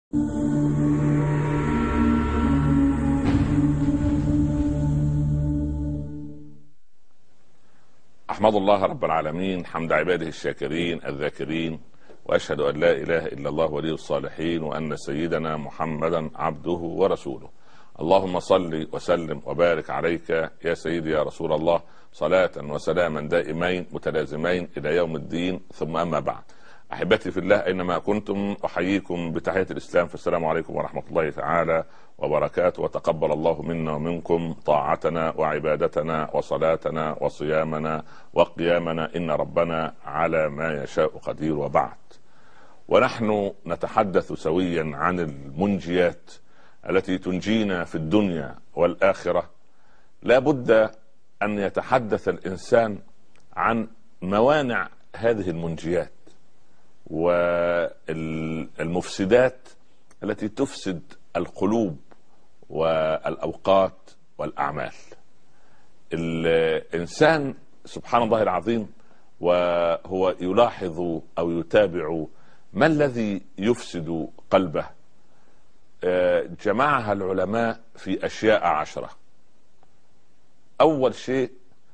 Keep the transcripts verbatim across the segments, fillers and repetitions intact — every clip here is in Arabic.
أحمد الله رب العالمين حمد عباده الشاكرين الذاكرين، وأشهد أن لا إله إلا الله ولي الصالحين، وأن سيدنا محمدا عبده ورسوله. اللهم صل وسلم وبارك عليك يا سيدي يا رسول الله، صلاة وسلاما دائمين متلازمين إلى يوم الدين، ثم أما بعد. أحبتي في الله أينما كنتم، أحييكم بتحية الإسلام، فالسلام عليكم ورحمة الله تعالى وبركاته، وتقبل الله منا ومنكم طاعتنا وعبادتنا وصلاتنا وصيامنا وقيامنا، إن ربنا على ما يشاء قدير. وبعد، ونحن نتحدث سويا عن المنجيات التي تنجينا في الدنيا والآخرة. لا بد أن يتحدث الإنسان عن موانع هذه المنجيات والمفسدات التي تفسد القلوب والأوقات والأعمال. الإنسان سبحان الله العظيم وهو يلاحظ أو يتابع ما الذي يفسد قلبه، جمعها العلماء في أشياء عشرة. أول شيء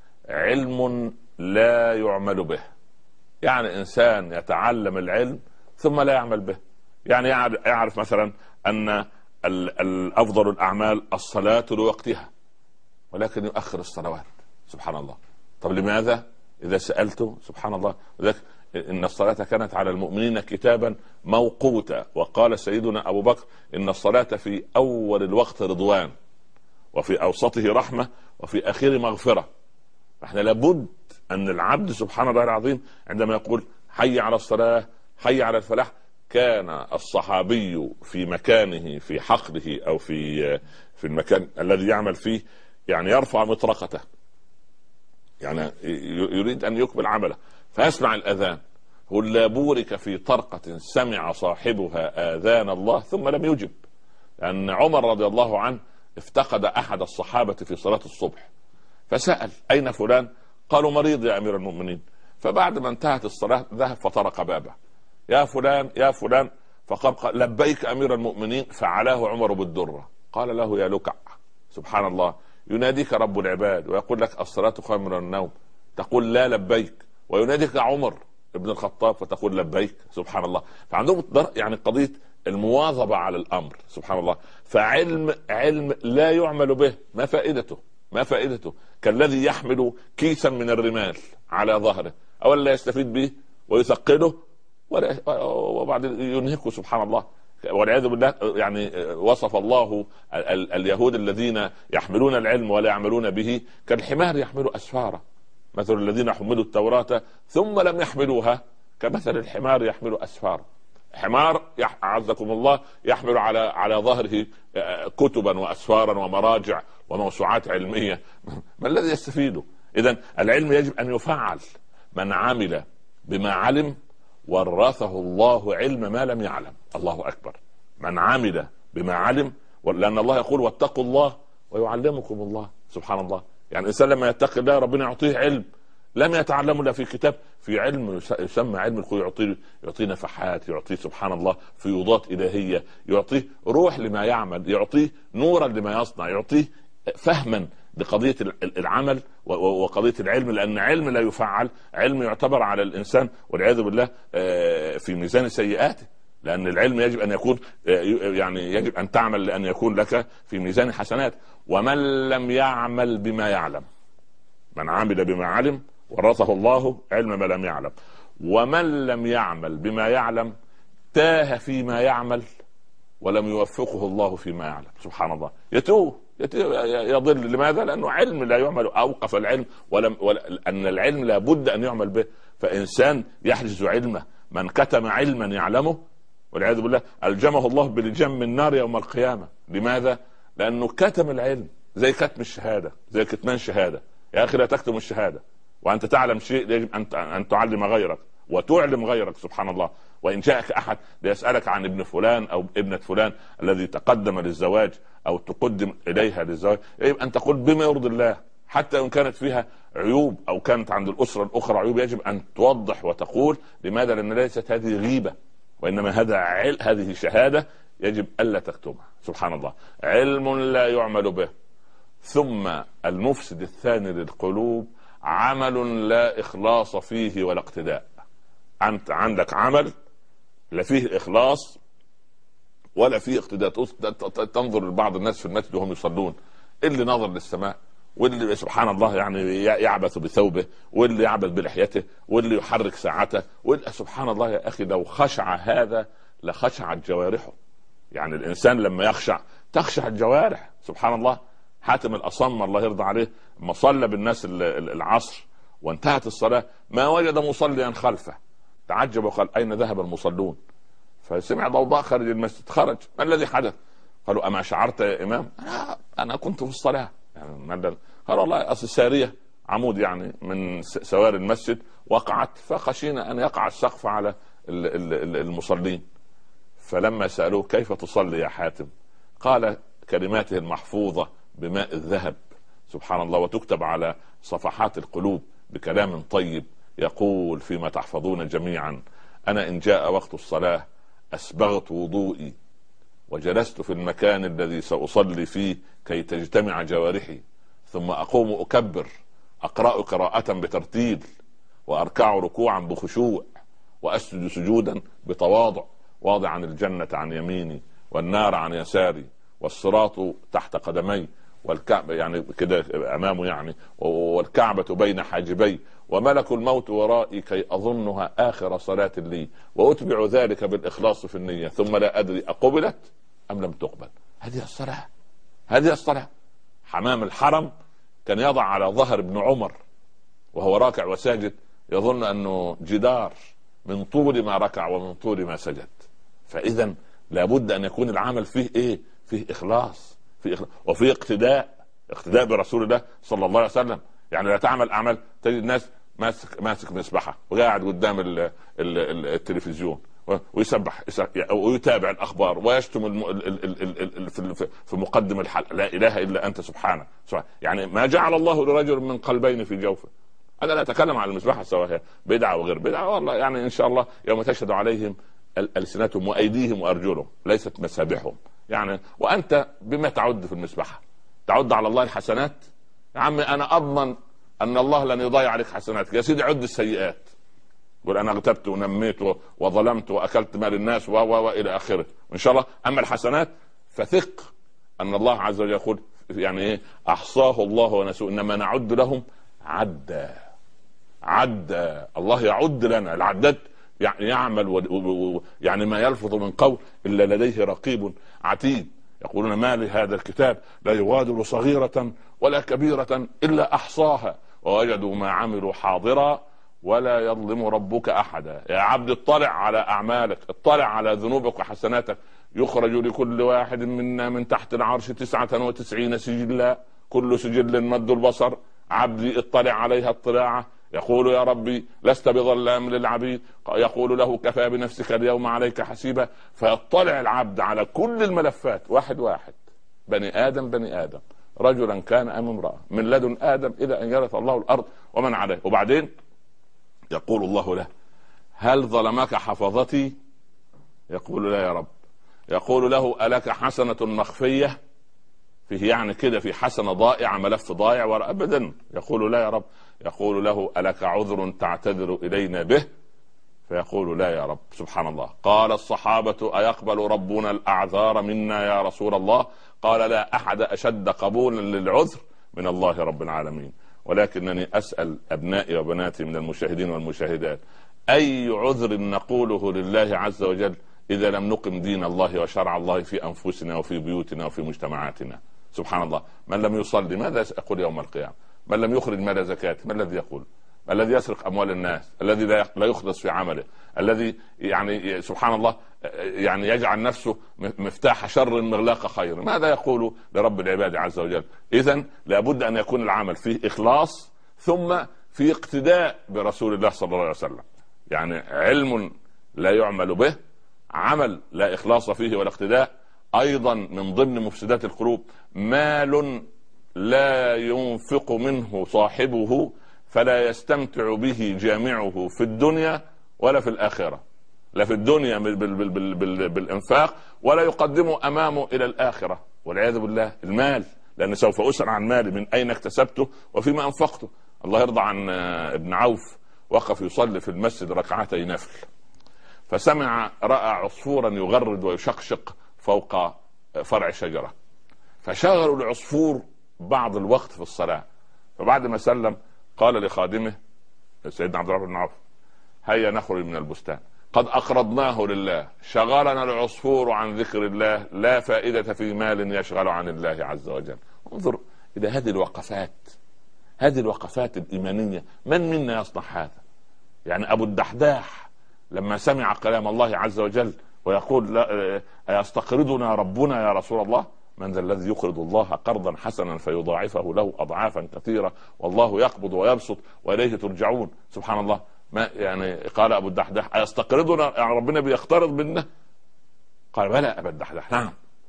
علم لا يعمل به، يعني إنسان يتعلم العلم ثم لا يعمل به. يعني يعرف مثلا أن الأفضل الأعمال الصلاة لوقتها، ولكن يؤخر الصلوات. سبحان الله. طب لماذا؟ إذا سألته سبحان الله، ذلك إن الصلاة كانت على المؤمنين كتابا موقوتا، وقال سيدنا أبو بكر إن الصلاة في أول الوقت رضوان، وفي أوسطه رحمة، وفي آخره مغفرة. فإحنا لابد أن العبد سبحان الله العظيم عندما يقول حي على الصلاة حي على الفلاح، كان الصحابي في مكانه في حقله أو في في المكان الذي يعمل فيه يعني يرفع مطرقته، يعني يريد أن يكمل عمله، فيسمع الأذان، قل لا بورك في طرقة سمع صاحبها آذان الله ثم لم يجب. لأن عمر رضي الله عنه افتقد أحد الصحابة في صلاة الصبح، فسأل أين فلان؟ قالوا مريض يا أمير المؤمنين. فبعد ما انتهت الصلاة ذهب فطرق بابه، يا فلان يا فلان، فقال لبيك أمير المؤمنين. فعلاه عمر بالدرة، قال له يا لكع، سبحان الله، يناديك رب العباد ويقول لك الصلاة خير من النوم، تقول لا لبيك، ويناديك عمر ابن الخطاب فتقول لبيك. سبحان الله. فعندهم يعني قضية المواظبة على الأمر. سبحان الله. فعلم علم لا يعمل به، ما فائدته؟ ما فائدته؟ كالذي يحمل كيسا من الرمال على ظهره، أولا لا يستفيد به ويثقله وبعد ينهكه. سبحان الله والعياذ بالله. يعني وصف الله ال- اليهود الذين يحملون العلم ولا يعملون به كالحمار يحمل أسفارا، مثل الذين حملوا التوراة ثم لم يحملوها كمثل الحمار يحمل أسفارا. حمار أعزكم الله يحمل على على ظهره كتبا وأسفارا ومراجع وموسوعات علمية، ما الذي يستفيده؟ إذن العلم يجب أن يفعل. من عمل بما علم ورثه الله علم ما لم يعلم. الله أكبر. من عمل بما علم، لأن الله يقول واتقوا الله ويعلمكم الله. سبحان الله. يعني الإنسان لما يتقي الله ربنا يعطيه علم لم يتعلمه لا في كتاب، في علم يسمى علم القلوب، يعطيه يعطيه نفحات، يعطيه سبحان الله فيوضات إلهية، يعطيه روح لما يعمل، يعطيه نورا لما يصنع، يعطيه فهما لقضية العمل وقضية العلم. لأن علم لا يفعل، علم يعتبر على الإنسان والعياذ بالله في ميزان سيئاته. لأن العلم يجب أن يكون يعني يجب أن تعمل لأن يكون لك في ميزان حسنات. ومن لم يعمل بما يعلم، من عمل بما علم ورثه الله علم ما لم يعلم. ومن لم يعمل بما يعلم تاه فيما يعمل ولم يوفقه الله فيما يعلم. سبحان الله. يتوه يضل. لماذا؟ لأنه علم لا يعمل، أوقف العلم ولم ولا أن العلم لا بد أن يعمل به. فإنسان يحجز علمه، من كتم علما يعلمه والعياذ بالله ألجمه الله بلجم النار يوم القيامة. لماذا؟ لأنه كتم العلم، زي كتم الشهادة، زي كتمان شهادة. يا أخي لا تكتم الشهادة وأنت تعلم شيء، يجب أن تعلم غيرك وتعلم غيرك. سبحان الله. وإن جاءك أحد ليسألك عن ابن فلان أو ابنة فلان الذي تقدم للزواج أو تقدم إليها للزواج، يجب أن تقول بما يرضي الله، حتى إن كانت فيها عيوب أو كانت عند الأسرة الأخرى عيوب، يجب أن توضح وتقول. لماذا؟ لأن ليست هذه غيبة، وإنما هذا عل... هذه شهادة يجب ألا تكتمها. سبحان الله، علم لا يعمل به. ثم المفسد الثاني للقلوب عمل لا إخلاص فيه ولا اقتداء. أنت عندك عمل لا فيه إخلاص ولا فيه اقتداء. تنظر لبعض الناس في المسجد وهم يصلون، اللي نظر للسماء، واللي سبحان الله يعني يعبث بثوبه، واللي يعبث بلحيته، واللي يحرك ساعته، واللي سبحان الله يا أخي لو خشع هذا لخشعت جوارحه. يعني الإنسان لما يخشع تخشع الجوارح. سبحان الله. حاتم الأصم الله يرضى عليه ما صلى بالناس العصر وانتهت الصلاة ما وجد مصليا خلفه، تعجب وقال أين ذهب المصلون؟ فسمع ضوضاء خارج المسجد، خرج، ما الذي حدث؟ قالوا أما شعرت يا إمام؟ أنا, أنا كنت في الصلاة. يعني قال والله أصل سارية عمود يعني من سوار المسجد وقعت، فخشينا أن يقع السقف على المصلين. فلما سألوه كيف تصلي يا حاتم؟ قال كلماته المحفوظة بماء الذهب سبحان الله، وتكتب على صفحات القلوب بكلام طيب، يقول فيما تحفظون جميعا: أنا إن جاء وقت الصلاة أسبغت وضوئي وجلست في المكان الذي سأصلي فيه كي تجتمع جوارحي، ثم أقوم أكبر، أقرأ قراءة بترتيل، وأركع ركوعا بخشوع، وأسجد سجودا بتواضع، واضعا الجنة عن يميني والنار عن يساري والصراط تحت قدمي والكعبة يعني كده أمامه يعني، والكعبة بين حاجبي، وملك الموت ورائي كي أظنها آخر صلاة لي، وأتبع ذلك بالإخلاص في النية، ثم لا أدري أقبلت أم لم تقبل. هذه الصلاة، هذه الصلاة. حمام الحرم كان يضع على ظهر ابن عمر وهو راكع وساجد، يظن أنه جدار من طول ما ركع ومن طول ما سجد. فإذا لابد أن يكون العمل فيه إيه؟ فيه إخلاص، فيه إخلاص وفيه اقتداء، اقتداء برسول الله صلى الله عليه وسلم. يعني لا تعمل أعمال تجد الناس ماسك ماسك مسبحة وقاعد قدام ال ال ال التلفزيون ويسبح ويتابع الأخبار ويشتم الم... ال... ال... ال... ال... في... في مقدم الحلقة لا إله إلا أنت سبحانه. يعني ما جعل الله لرجل من قلبين في جوفه. أنا لا أتكلم عن المسبحة سواء هي بدعة وغير بدعة، والله يعني إن شاء الله يوم تشهد عليهم ألسنتهم وأيديهم وأرجلهم ليست مسابحهم. يعني وأنت بما تعد في المسبحة؟ تعد على الله الحسنات؟ يا عمي أنا أضمن أن الله لن يضيع عليك حسناتك. يا سيدي عد السيئات، قل أنا اغتبت ونميت وظلمت وأكلت مال الناس و و إلى آخره، وإن شاء الله. أما الحسنات فثق أن الله عز وجل يقول يعني إيه؟ أحصاه الله ونسوه، إنما نعد لهم عدا. عدا، الله يعد لنا العداد، يعني يعمل و... و... يعني ما يلفظ من قول إلا لديه رقيب عتيد. يقولون ما لهذا الكتاب لا يغادر صغيرة ولا كبيرة إلا أحصاها ووجدوا ما عملوا حاضرا ولا يظلم ربك أحدا. يا عبد اطلع على أعمالك، اطلع على ذنوبك وحسناتك. يخرج لكل واحد منا من تحت العرش تسعة وتسعين سجلا، كل سجل مد البصر. عبدي اطلع عليها اطلاعه. يقول يا ربي لست بظلام للعبيد، يقول له كفى بنفسك اليوم عليك حسيبا. فيطلع العبد على كل الملفات واحد واحد، بني آدم بني آدم، رجلا كان أم امرأة، من لدن آدم إلى أن يرث الله الأرض ومن عليه. وبعدين يقول الله له هل ظلمك حفظتي؟ يقول لا يا رب. يقول له ألك حسنة مخفية؟ فيه يعني كده في حسنة ضائعة، ملف ضائع ولا أبدا؟ يقول لا يا رب. يقول له ألك عذر تعتذر إلينا به؟ فيقول لا يا رب. سبحان الله. قال الصحابة أيقبل ربنا الأعذار منا يا رسول الله؟ قال لا أحد أشد قبولا للعذر من الله رب العالمين. ولكنني أسأل أبنائي وبناتي من المشاهدين والمشاهدات، أي عذر نقوله لله عز وجل إذا لم نقم دين الله وشرع الله في أنفسنا وفي بيوتنا وفي مجتمعاتنا؟ سبحان الله. من لم يصلي ماذا يقول يوم القيامة؟ من لم يخرج مال زكاة ما الذي يقول؟ الذي يسرق أموال الناس، الذي لا يخلص في عمله، الذي يعني سبحان الله يعني يجعل نفسه مفتاح شر مغلاق خير، ماذا يقول لرب العباد عز وجل؟ إذن لابد أن يكون العمل فيه إخلاص ثم في اقتداء برسول الله صلى الله عليه وسلم. يعني علم لا يعمل به، عمل لا إخلاص فيه ولا اقتداء. أيضا من ضمن مفسدات القلوب مال لا ينفق منه صاحبه فلا يستمتع به جامعه في الدنيا ولا في الآخرة. لا في الدنيا بال بال بال بال بال بالانفاق، ولا يقدم امامه الى الاخره والعياذ بالله المال، لان سوف اسال عن مالي من اين اكتسبته وفيما انفقته. الله يرضى عن ابن عوف، وقف يصلي في المسجد ركعتي نفل، فسمع راى عصفورا يغرد ويشقشق فوق فرع شجره، فشغلوا العصفور بعض الوقت في الصلاه. فبعد ما سلم قال لخادمه سيدنا عبد الرحمن بن عوف: هيا نخرج من البستان، قد أقرضناه لله، شغلنا العصفور عن ذكر الله، لا فائدة في مال يشغل عن الله عز وجل. انظر إلى هذه الوقفات، هذه الوقفات الإيمانية. من منا يصنع هذا؟ يعني أبو الدحداح لما سمع كلام الله عز وجل ويقول: لا يستقرضنا ربنا يا رسول الله؟ من ذا الذي يقرض الله قرضا حسنا فيضاعفه له أضعافا كثيرة والله يقبض ويبسط وإليه ترجعون. سبحان الله. ما يعني قال أبو الدحداح: أيستقرضنا؟ يعني ربنا بيقترض منا؟ قال: بلى أبا الدحداح، نعم،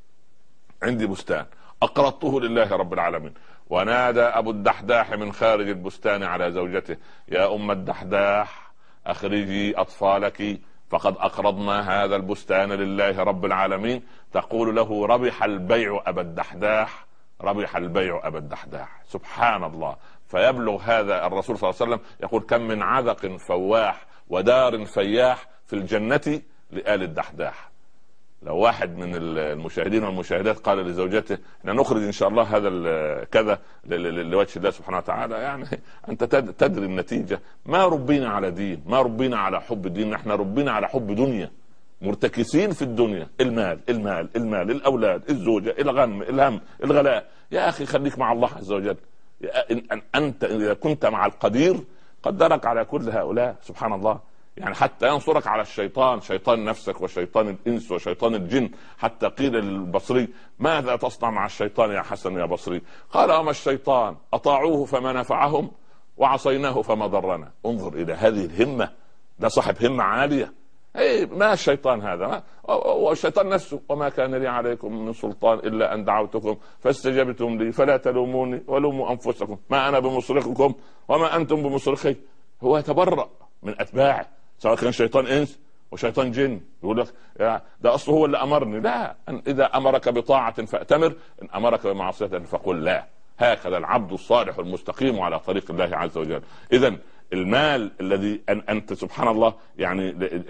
عندي بستان أقرضته لله رب العالمين. ونادى أبو الدحداح من خارج البستان على زوجته: يا أم الدحداح أخرجي أطفالك فقد أقرضنا هذا البستان لله رب العالمين. تقول له: ربح البيع أبا الدحداح، ربح البيع أبا الدحداح. سبحان الله. فيبلغ هذا الرسول صلى الله عليه وسلم يقول: كم من عذق فواح ودار فياح في الجنة لآل الدحداح. لو واحد من المشاهدين والمشاهدات قال لزوجته: احنا نخرج ان شاء الله هذا كذا لوجه الله سبحانه وتعالى، يعني انت تدري النتيجة. ما ربينا على دين، ما ربينا على حب دين، احنا ربينا على حب دنيا، مرتكسين في الدنيا، المال المال المال، الاولاد، الزوجة، الغم، الهم، الغلاء. يا اخي خليك مع الله عز وجل. انت اذا كنت مع القدير قدرك على كل هؤلاء. سبحان الله. يعني حتى ينصرك على الشيطان، شيطان نفسك وشيطان الانس وشيطان الجن. حتى قيل للبصري: ماذا تصنع مع الشيطان يا حسن يا بصري؟ قال: اما الشيطان اطاعوه فما نفعهم وعصيناه فما ضرنا. انظر الى هذه الهمة، ده صاحب همة عالية. اي ما الشيطان هذا؟ ما والشيطان نفسه: وما كان لي عليكم من سلطان الا ان دعوتكم فاستجبتم لي فلا تلوموني ولوموا انفسكم ما انا بمصرخكم وما انتم بمصرخي. هو يتبرأ من اتباعه، سواء كان شيطان انس وشيطان جن. يقول لك: ده اصله هو اللي امرني. لا، اذا امرك بطاعة فاتمر، ان امرك بمعصية فقل لا. هكذا العبد الصالح المستقيم على طريق الله عز وجل. اذا المال الذي أن أنت سبحان الله يعني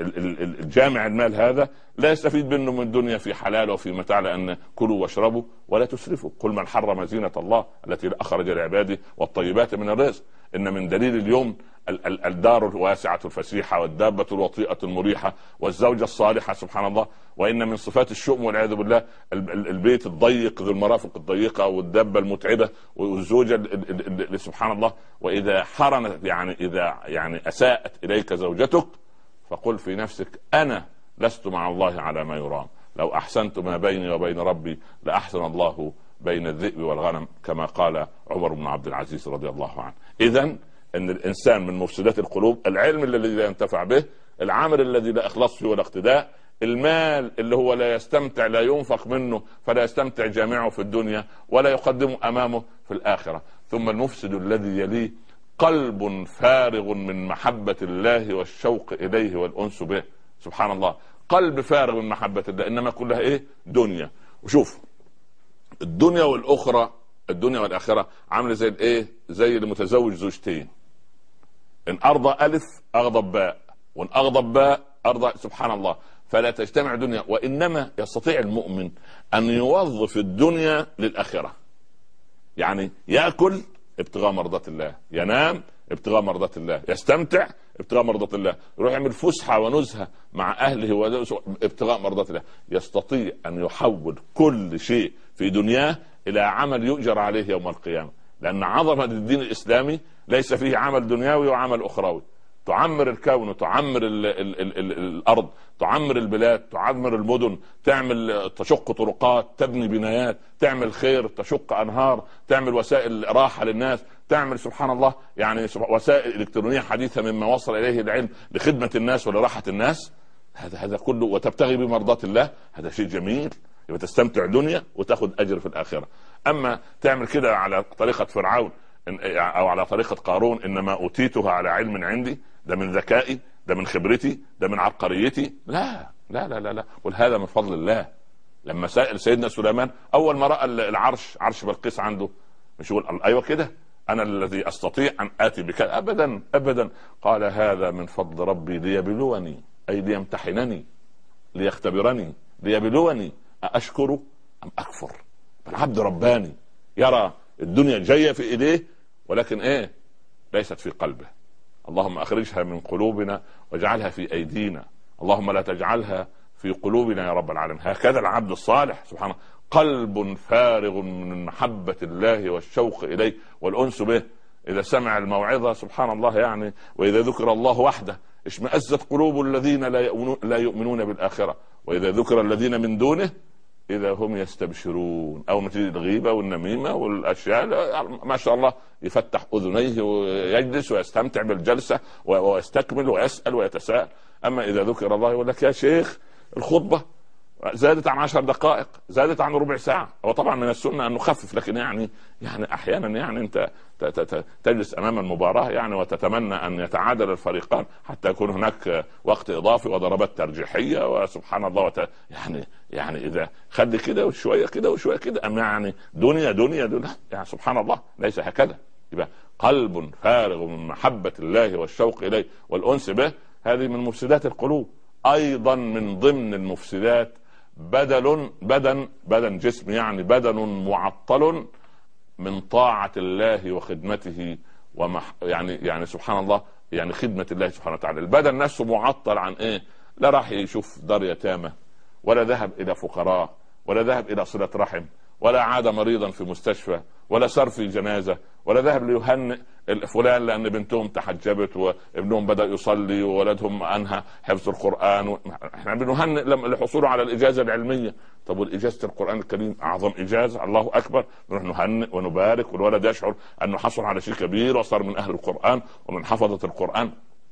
الجامع المال هذا لا يستفيد منه من الدنيا في حلال وفي متاع، لأن كلوا واشربوا ولا تسرفوا. قل من حرم زينة الله التي أخرج لعباده والطيبات من الرزق. إن من دليل اليوم الدار الواسعة الفسيحة والدابة الوطيئة المريحة والزوجة الصالحة. سبحان الله. وإن من صفات الشؤم والعياذ بالله البيت الضيق ذو المرافق الضيقة والدابة المتعبة والزوجة اللي سبحان الله. وإذا حرمت يعني إذا يعني أساءت إليك زوجتك فقل في نفسك: أنا لست مع الله على ما يرام، لو أحسنت ما بيني وبين ربي لأحسن الله بين الذئب والغنم، كما قال عمر بن عبد العزيز رضي الله عنه. إذن ان الانسان من مفسدات القلوب العلم الذي لا ينتفع به، العمل الذي لا اخلاص فيه ولا اقتداء، المال اللي هو لا يستمتع، لا ينفق منه فلا يستمتع جامعه في الدنيا ولا يقدم امامه في الاخره. ثم المفسد الذي يليه قلب فارغ من محبة الله والشوق اليه والانس به. سبحان الله. قلب فارغ من محبة الله، انما كلها ايه؟ دنيا. وشوف الدنيا والاخرى، الدنيا والاخره عامله زي الايه؟ زي المتزوج زوجتين، ان ارضى الف اغضب باء، وان اغضب باء ارضى. سبحان الله. فلا تجتمع دنيا. وانما يستطيع المؤمن ان يوظف الدنيا للاخره. يعني ياكل ابتغاء مرضات الله، ينام ابتغاء مرضات الله، يستمتع ابتغاء مرضات الله، يروح يعمل فسحه ونزهه مع اهله ابتغاء مرضات الله. يستطيع ان يحول كل شيء في دنياء الى عمل يؤجر عليه يوم القيامه. لان عظمه الدين الاسلامي ليس فيه عمل دنيوي وعمل اخروي. تعمر الكون، تعمر ال ال ال ال الارض، تعمر البلاد، تعمر المدن، تعمل تشق طرقات، تبني بنايات، تعمل خير، تشق انهار، تعمل وسائل راحه للناس، تعمل سبحان الله يعني وسائل الكترونيه حديثه مما وصل اليه العلم لخدمه الناس ولراحه الناس. هذا هذا كله وتبتغي بمرضات الله، هذا شيء جميل. يبقى تستمتع دنيا وتاخذ اجر في الاخره. اما تعمل كده على طريقه فرعون او على طريقه قارون: انما اوتيتها على علم عندي، ده من ذكائي، ده من خبرتي، ده من عبقريتي. لا لا لا لا, لا. قل هذا من فضل الله. لما سأل سيدنا سليمان اول ما راى العرش، عرش بلقيس عنده، مش يقول ايوه كده انا الذي استطيع ان اتي بكذا؟ ابدا ابدا. قال هذا من فضل ربي ليبلوني، اي ليمتحنني، ليختبرني، ليبلوني أأشكر أم أكفر. العبد رباني يرى الدنيا جاية في إيديه، ولكن إيه؟ ليست في قلبه. اللهم أخرجها من قلوبنا واجعلها في أيدينا، اللهم لا تجعلها في قلوبنا يا رب العالمين. هكذا العبد الصالح سبحانه، قلب فارغ من محبة الله والشوق إليه والأنس به. إذا سمع الموعظة سبحان الله يعني، وإذا ذكر الله وحده اشمأزت قلوب الذين لا يؤمنون بالآخرة، وإذا ذكر الذين من دونه إذا هم يستبشرون. أو مثل الغيبة والنميمة والأشياء ما شاء الله يفتح أذنيه ويجلس ويستمتع بالجلسة ويستكمل ويسأل ويتساءل. أما إذا ذكر الله يقول لك يا شيخ الخطبة زادت عن عشر دقائق، زادت عن ربع ساعة. هو طبعا من السنة أن نخفف، لكن يعني يعني أحيانا يعني أنت تجلس أمام المباراة يعني وتتمنى أن يتعادل الفريقان حتى يكون هناك وقت إضافي وضربات ترجيحية وسبحان الله وت... يعني يعني إذا خلي كده وشوية كده وشوية كده، أم يعني دنيا دنيا دنيا يعني سبحان الله ليس هكذا. يبقى قلب فارغ من محبة الله والشوق إليه والأنس به، هذه من مفسدات القلوب. أيضا من ضمن المفسدات بدل بدن بدن جسم يعني بدن معطل من طاعة الله وخدمته ومح يعني يعني سبحان الله يعني خدمة الله سبحانه وتعالى. البدن نفسه معطل عن ايه؟ لا راح يشوف دار يتامى، ولا ذهب الى فقراء، ولا ذهب الى صلة رحم، ولا عاد مريضا في مستشفى، ولا صار في جنازة، ولا ذهب ليهنئ فلان لان بنتهم تحجبت وابنهم بدأ يصلي وولدهم انهى حفظ القرآن و... احنا بنهنئ لحصوله على الاجازة العلمية. طب والاجازة القرآن الكريم اعظم اجازة، الله اكبر، نروح نهنئ ونبارك والولد يشعر انه حصل على شيء كبير وصار من اهل القرآن ومن حفظة القرآن.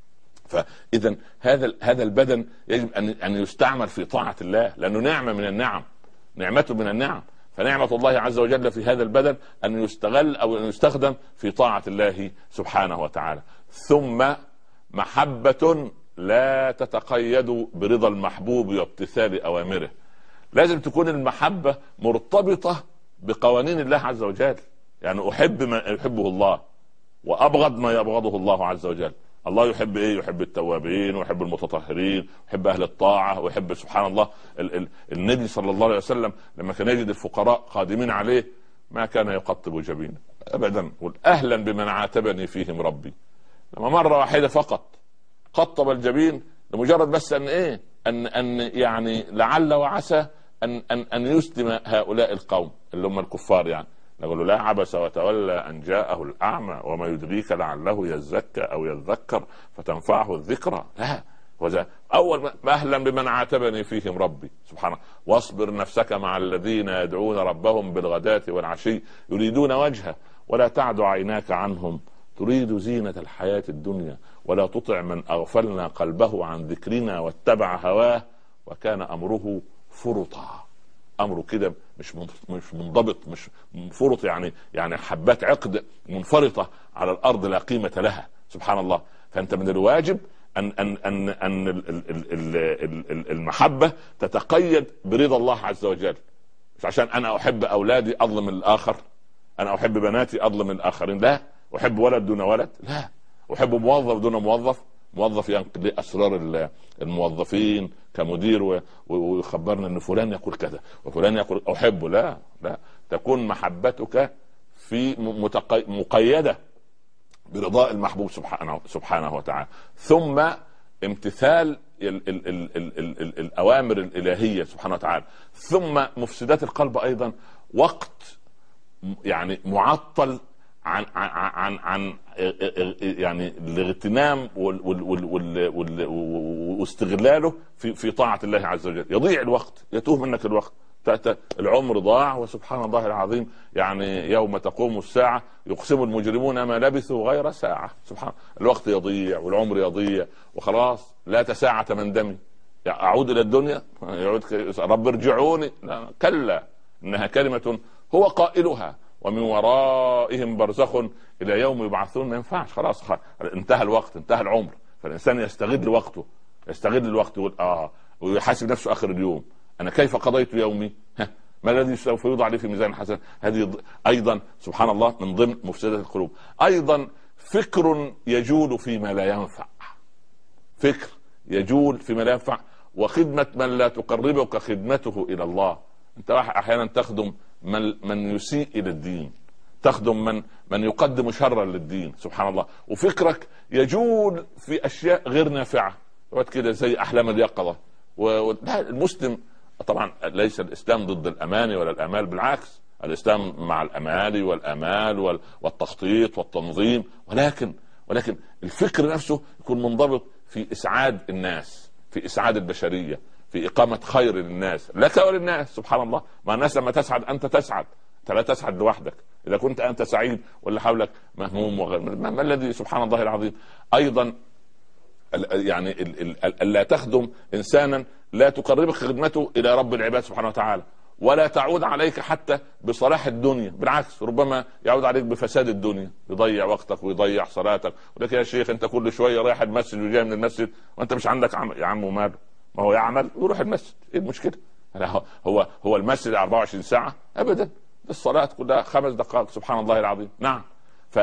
فاذا هذا هذا البدن يجب ان ان يستعمل في طاعة الله، لانه نعمة من النعم، نعمته من النعم. فنعمة الله عز وجل في هذا البدن أن يستغل أو أن يستخدم في طاعة الله سبحانه وتعالى. ثم محبة لا تتقيد برضا المحبوب وامتثال أوامره. لازم تكون المحبة مرتبطة بقوانين الله عز وجل. يعني أحب ما يحبه الله وأبغض ما يبغضه الله عز وجل. الله يحب ايه؟ يحب التوابين ويحب المتطهرين ويحب اهل الطاعة ويحب سبحان الله ال- ال- النبي صلى الله عليه وسلم لما كان يجد الفقراء قادمين عليه ما كان يقطب جبينه ابدا، واهلا بمن عاتبني فيهم ربي. لما مرة واحدة فقط قطب الجبين لمجرد بس ان ايه ان ان يعني لعل وعسى ان ان ان يسلم هؤلاء القوم اللي هم الكفار. يعني نقول له لا عبس وتولى أن جاءه الأعمى وما يدريك لعله يزكى أو يذكر فتنفعه الذكرى. لا، وذا أول أهلا بمن عاتبني فيهم ربي سبحانه. واصبر نفسك مع الذين يدعون ربهم بالغداة والعشي يريدون وجهه ولا تعد عيناك عنهم تريد زينة الحياة الدنيا ولا تطع من أغفلنا قلبه عن ذكرنا واتبع هواه وكان أمره فرطا. امره كده مش مش منضبط، مش فرط، يعني يعني حبات عقد منفرطه على الارض لا قيمه لها سبحان الله. فانت من الواجب ان ان ان ان المحبه تتقيد برضا الله عز وجل، مش عشان انا احب اولادي اظلم الاخر، انا احب بناتي اظلم الاخرين، لا، احب ولد دون ولد، لا، احب موظف دون موظف، موظف ينقل لي اسرار الموظفين كمدير ويخبرنا ان فلان يقول كذا وفلان يقول احبه، لا لا، تكون محبتك في متق... مقيدة برضاء المحبوب سبحانه سبحانه وتعالى. ثم امتثال ال... ال... ال... ال... ال... الاوامر الالهية سبحانه وتعالى. ثم مفسدات القلب ايضا وقت يعني معطل عن عن عن يعني الاغتنام واستغلاله في في طاعة الله عز وجل. يضيع الوقت، يتوه منك الوقت، العمر ضاع. وسبحان الله العظيم يعني يوم تقوم الساعة يقسم المجرمون ما لبثوا غير ساعة. سبحان الوقت يضيع والعمر يضيع وخلاص لا تساعة من دمي. أعود إلى الدنيا يعود رب ارجعوني، لا كلا إنها كلمة هو قائلها ومن ورائهم برزخ الى يوم يبعثون. ما ينفعش، خلاص انتهى الوقت، انتهى العمر. فالانسان يستغل وقته، يستغل الوقت يقول اه ويحاسب نفسه اخر اليوم، انا كيف قضيت يومي؟ ها ما الذي سوف يوضع لي في ميزان الحسن؟ هذه ايضا سبحان الله من ضمن مفسدات القلوب. ايضا فكر يجول فيما لا ينفع، فكر يجول فيما لا ينفع، وخدمة من لا تقربك خدمته الى الله. انت احيانا تخدم من من يسيء الى الدين، تخدم من من يقدم شرا للدين سبحان الله، وفكرك يجول في اشياء غير نافعه كده زي احلام اليقظه. والمسلم طبعا ليس الاسلام ضد الاماني ولا الامال، بالعكس الاسلام مع الامالي والامال والتخطيط والتنظيم، ولكن ولكن الفكر نفسه يكون منضبط في اسعاد الناس، في اسعاد البشريه، في اقامه خير للناس لك وللناس سبحان الله. ما الناس لما تسعد انت تسعد، انت لا تسعد لوحدك. اذا كنت انت سعيد واللي حولك مهموم وغير ما, ما الذي سبحان الله العظيم. ايضا يعني لا تخدم انسانا لا تقربك خدمته الى رب العباد سبحانه وتعالى، ولا تعود عليك حتى بصلاح الدنيا، بالعكس ربما يعود عليك بفساد الدنيا، يضيع وقتك ويضيع صلاتك. ولكن يا شيخ انت كل شويه رايح المسجد وجاي من المسجد وانت مش عندك عمل. يا عم وماله، ما هو يعمل ويروح المسجد، ايه المشكله؟ هو هو المسجد أربعة وعشرين ساعه ابدا، الصلاه كلها خمس دقائق سبحان الله العظيم. نعم، ف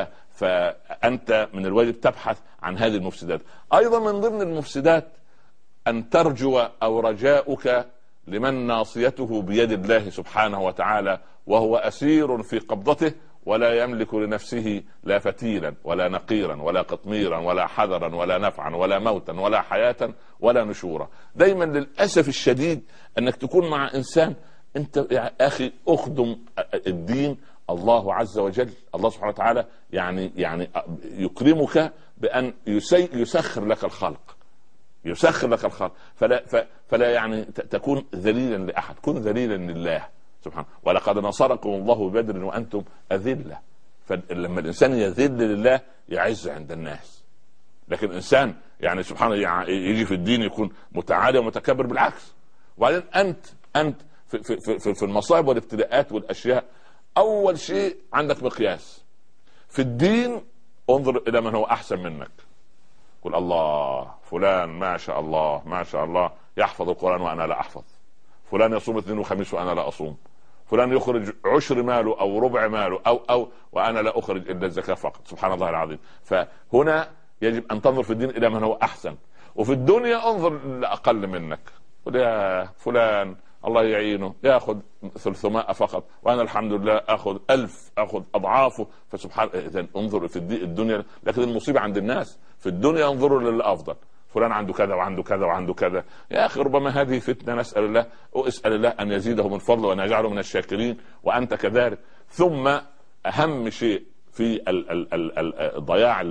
فانت من الواجب تبحث عن هذه المفسدات. ايضا من ضمن المفسدات ان ترجو او رجاؤك لمن ناصيته بيد الله سبحانه وتعالى وهو اسير في قبضته، ولا يملك لنفسه لا فتيلا ولا نقيرا ولا قطميرا ولا حذرا ولا نفعا ولا موتا ولا حياة ولا نشورا. دايما للأسف الشديد انك تكون مع انسان انت يا اخي اخدم الدين، الله عز وجل الله سبحانه وتعالى يعني يعني يكرمك بان يسخر لك الخلق، يسخر لك الخلق، فلا فلا يعني تكون ذليلا لاحد، كن ذليلا لله سبحانه. ولقد نصركم الله ببدر وانتم اذله. فلما الانسان يذل لله يعز عند الناس. لكن انسان يعني سبحانه يجي في الدين يكون متعالي ومتكبر، بالعكس. وبعدين انت انت في في في في المصائب والابتلاءات والاشياء، اول شيء عندك مقياس في الدين، انظر الى من هو احسن منك. قل الله فلان ما شاء الله ما شاء الله يحفظ القرآن وانا لا احفظ، فلان يصوم اثنين وخميس وانا لا اصوم، فلان يخرج عشر ماله او ربع ماله او او وانا لا اخرج الا الزكاة فقط سبحان الله العظيم. فهنا يجب ان تنظر في الدين الى من هو احسن، وفي الدنيا انظر لاقل منك. قل يا فلان الله يعينه ياخذ ثلثمائة فقط وانا الحمد لله اخذ الف، اخذ اضعافه. فسبحان اذا انظر في الدنيا. لكن المصيبه عند الناس في الدنيا ينظروا للافضل، فلان عنده كذا وعنده كذا وعنده كذا. يا اخي ربما هذه فتنه، نسال الله واسال الله ان يزيده من فضله وان يجعله من الشاكرين وانت كذلك. ثم اهم شيء في ضياع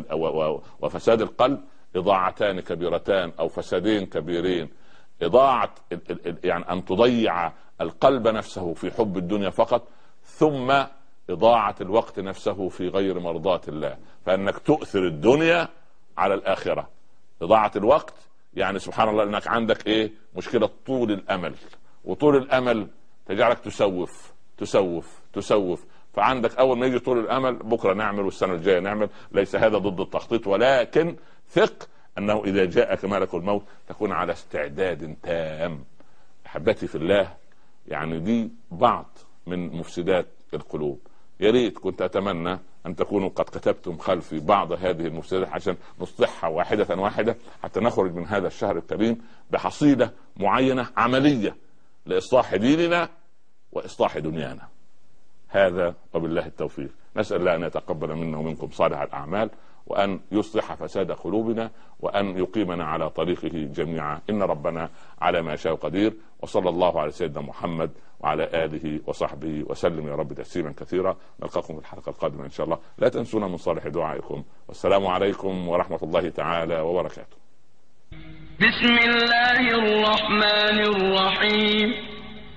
وفساد القلب اضاعتان كبيرتان او فسادين كبيرين. إضاعة يعني أن تضيع القلب نفسه في حب الدنيا فقط، ثم إضاعة الوقت نفسه في غير مرضاة الله، فأنك تؤثر الدنيا على الآخرة. إضاعة الوقت يعني سبحان الله أنك عندك إيه مشكلة طول الأمل، وطول الأمل تجعلك تسوف تسوف تسوف. فعندك أول ما يجي طول الأمل بكرة نعمل والسنة الجاية نعمل. ليس هذا ضد التخطيط، ولكن ثق أنه إذا جاءك ملك الموت تكون على استعداد تام. أحبتي في الله، يعني دي بعض من مفسدات القلوب. يا ريت كنت أتمنى أن تكونوا قد كتبتم خلفي بعض هذه المفسدات عشان نصلحها واحدة واحدة، حتى نخرج من هذا الشهر الكريم بحصيلة معينة عملية لإصلاح ديننا وإصلاح دنيانا. هذا وبالله التوفيق. نسأل الله أن يتقبل منا ومنكم صالح الأعمال، وأن يصلح فساد قلوبنا، وأن يقيمنا على طريقه جميعا. إن ربنا على ما شاء قدير. وصلى الله على سيدنا محمد وعلى آله وصحبه وسلم يا رب تسليما كثيرا. نلقاكم في الحلقة القادمة إن شاء الله. لا تنسونا من صالح دعائكم، والسلام عليكم ورحمة الله تعالى وبركاته. بسم الله الرحمن الرحيم.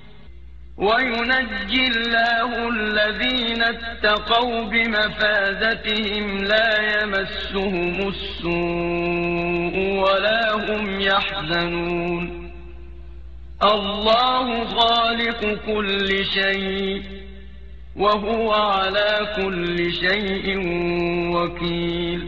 وينجي الله الذين اتقوا بمفازتهم لا يمسهم السوء ولا هم يحزنون. الله خالق كل شيء وهو على كل شيء وكيل.